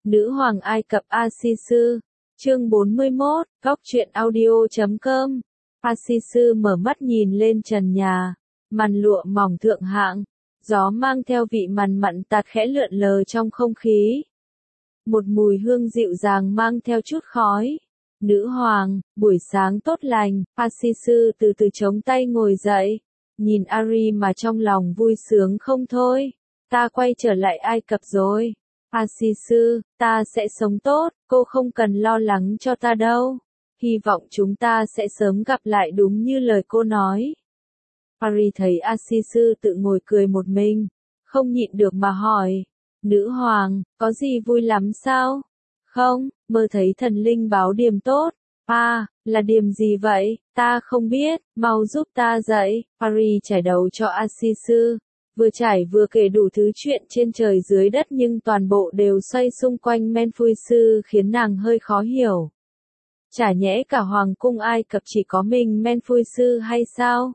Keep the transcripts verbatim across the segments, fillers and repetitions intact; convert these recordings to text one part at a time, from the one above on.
Nữ hoàng Ai Cập A-si-sư, chương bốn mươi mốt, góc truyện audio chấm com. A-si-sư mở mắt nhìn lên trần nhà, màn lụa mỏng thượng hạng, gió mang theo vị mặn mặn tạt khẽ lượn lờ trong không khí. Một mùi hương dịu dàng mang theo chút khói. Nữ hoàng, buổi sáng tốt lành, A-si-sư từ từ chống tay ngồi dậy, nhìn Ari mà trong lòng vui sướng không thôi. Ta quay trở lại Ai Cập rồi. A-si-sư, ta sẽ sống tốt, cô không cần lo lắng cho ta đâu. Hy vọng chúng ta sẽ sớm gặp lại đúng như lời cô nói. Ari thấy A-si-sư tự ngồi cười một mình, không nhịn được mà hỏi. Nữ hoàng, có gì vui lắm sao? Không, mơ thấy thần linh báo điềm tốt. À, là điềm gì vậy? Ta không biết, mau giúp ta dậy. Ari trải đầu cho A-si-sư. Vừa trải vừa kể đủ thứ chuyện trên trời dưới đất nhưng toàn bộ đều xoay xung quanh Menfuisu khiến nàng hơi khó hiểu. Chả nhẽ cả hoàng cung Ai Cập chỉ có mình Menfuisu hay sao?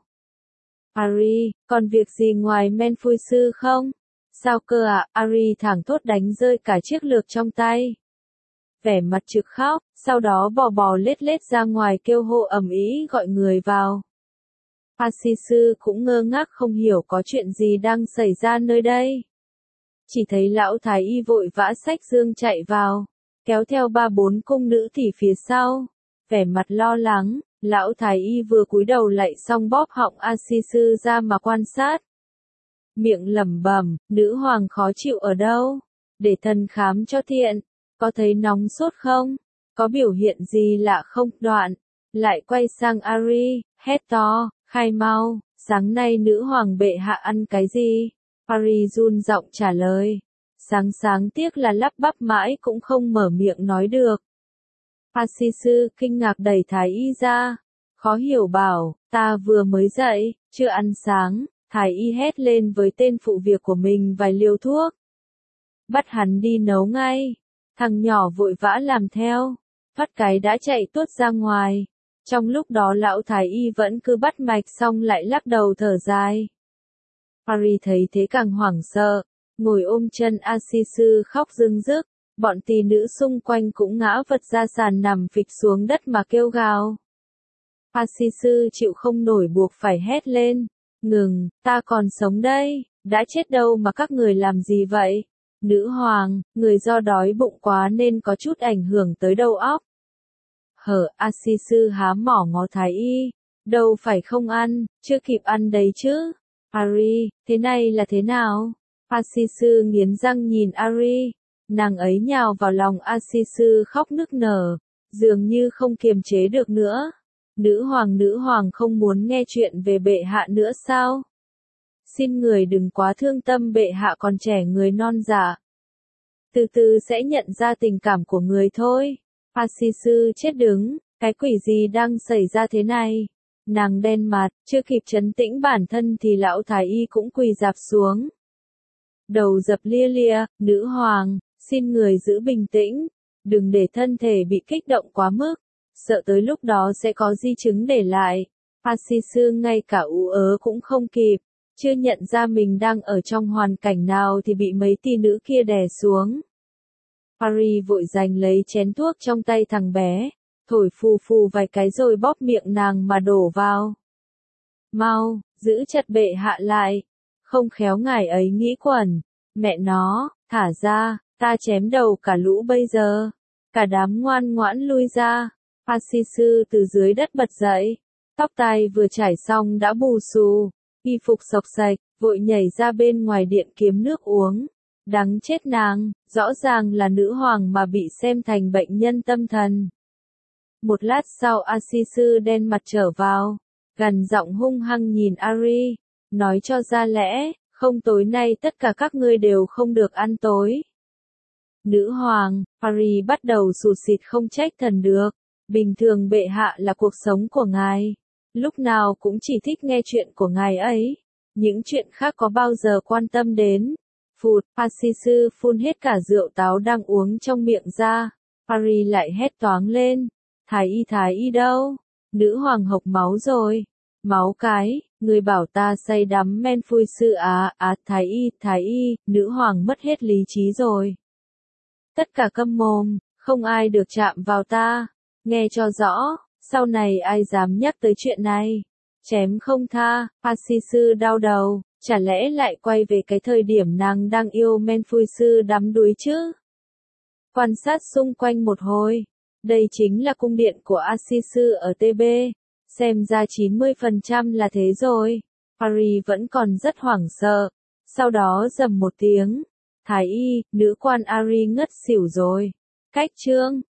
Ari, còn việc gì ngoài Menfuisu không? Sao cơ ạ? À? Ari thẳng thốt đánh rơi cả chiếc lược trong tay. Vẻ mặt trực khóc, sau đó bò bò lết lết ra ngoài kêu hô ầm ĩ gọi người vào. A-si-sư cũng ngơ ngác không hiểu có chuyện gì đang xảy ra nơi đây. Chỉ thấy lão thái y vội vã xách dương chạy vào, kéo theo ba bốn cung nữ tỷ phía sau. Vẻ mặt lo lắng, lão thái y vừa cúi đầu lạy xong bóp họng A-si-sư ra mà quan sát. Miệng lẩm bẩm, nữ hoàng khó chịu ở đâu? Để thần khám cho tiện. Có thấy nóng sốt không? Có biểu hiện gì lạ không? Đoạn, lại quay sang Ari, hét to. Khai mau, sáng nay nữ hoàng bệ hạ ăn cái gì? Ari run giọng trả lời. Sáng sáng tiếc là lắp bắp mãi cũng không mở miệng nói được. A-si-sư kinh ngạc đẩy thái y ra. Khó hiểu bảo, ta vừa mới dậy, chưa ăn sáng. Thái y hét lên với tên phụ việc của mình vài liều thuốc. Bắt hắn đi nấu ngay. Thằng nhỏ vội vã làm theo. Phát cái đã chạy tuốt ra ngoài. Trong lúc đó lão thái y vẫn cứ bắt mạch xong lại lắc đầu thở dài. Ari thấy thế càng hoảng sợ, ngồi ôm chân A-si-sư khóc rưng rức, bọn tỳ nữ xung quanh cũng ngã vật ra sàn nằm phịch xuống đất mà kêu gào. A-si-sư chịu không nổi buộc phải hét lên, ngừng, ta còn sống đây, đã chết đâu mà các người làm gì vậy? Nữ hoàng, người do đói bụng quá nên có chút ảnh hưởng tới đầu óc. Hở, A-si-sư há mỏ ngó thái y, đâu phải không ăn, chưa kịp ăn đấy chứ. Ari, thế này là thế nào? A-si-sư nghiến răng nhìn Ari, nàng ấy nhào vào lòng A-si-sư khóc nức nở, dường như không kiềm chế được nữa. Nữ hoàng nữ hoàng không muốn nghe chuyện về bệ hạ nữa sao? Xin người đừng quá thương tâm bệ hạ còn trẻ người non dạ. Từ từ sẽ nhận ra tình cảm của người thôi. A-si-sư chết đứng, cái quỷ gì đang xảy ra thế này? Nàng đen mặt, chưa kịp trấn tĩnh bản thân thì lão thái y cũng quỳ rạp xuống. Đầu dập lia lia, nữ hoàng, xin người giữ bình tĩnh, đừng để thân thể bị kích động quá mức, sợ tới lúc đó sẽ có di chứng để lại. A-si-sư ngay cả ú ớ cũng không kịp, chưa nhận ra mình đang ở trong hoàn cảnh nào thì bị mấy tỷ nữ kia đè xuống. Ari vội giành lấy chén thuốc trong tay thằng bé, thổi phù phù vài cái rồi bóp miệng nàng mà đổ vào. Mau, giữ chặt bệ hạ lại, không khéo ngài ấy nghĩ quẩn, mẹ nó, thả ra, ta chém đầu cả lũ bây giờ. Cả đám ngoan ngoãn lui ra, A-si-sư từ dưới đất bật dậy, tóc tai vừa chải xong đã bù xù, y phục xộc xạch, vội nhảy ra bên ngoài điện kiếm nước uống. Đáng chết nàng, rõ ràng là nữ hoàng mà bị xem thành bệnh nhân tâm thần. Một lát sau A-si-sư đen mặt trở vào, gằn giọng hung hăng nhìn Ari, nói cho ra lẽ, không tối nay tất cả các ngươi đều không được ăn tối. Nữ hoàng, Ari bắt đầu sụt sịt không trách thần được, bình thường bệ hạ là cuộc sống của ngài, lúc nào cũng chỉ thích nghe chuyện của ngài ấy, những chuyện khác có bao giờ quan tâm đến. Phụt, A-si-sư phun hết cả rượu táo đang uống trong miệng ra. Ari lại hét toáng lên. Thái y thái y đâu? Nữ hoàng hộc máu rồi. Máu cái, người bảo ta say đắm Menfuisu à, à, thái y, thái y, nữ hoàng mất hết lý trí rồi. Tất cả câm mồm, không ai được chạm vào ta. Nghe cho rõ, sau này ai dám nhắc tới chuyện này. Chém không tha, A Si sư đau đầu, chả lẽ lại quay về cái thời điểm nàng đang yêu men phui sư đắm đuối chứ? Quan sát xung quanh một hồi, đây chính là cung điện của A Si sư ở T B, xem ra chín mươi phần trăm là thế rồi. Paris vẫn còn rất hoảng sợ, sau đó rầm một tiếng, Thái y, nữ quan Ari ngất xỉu rồi. Cách chương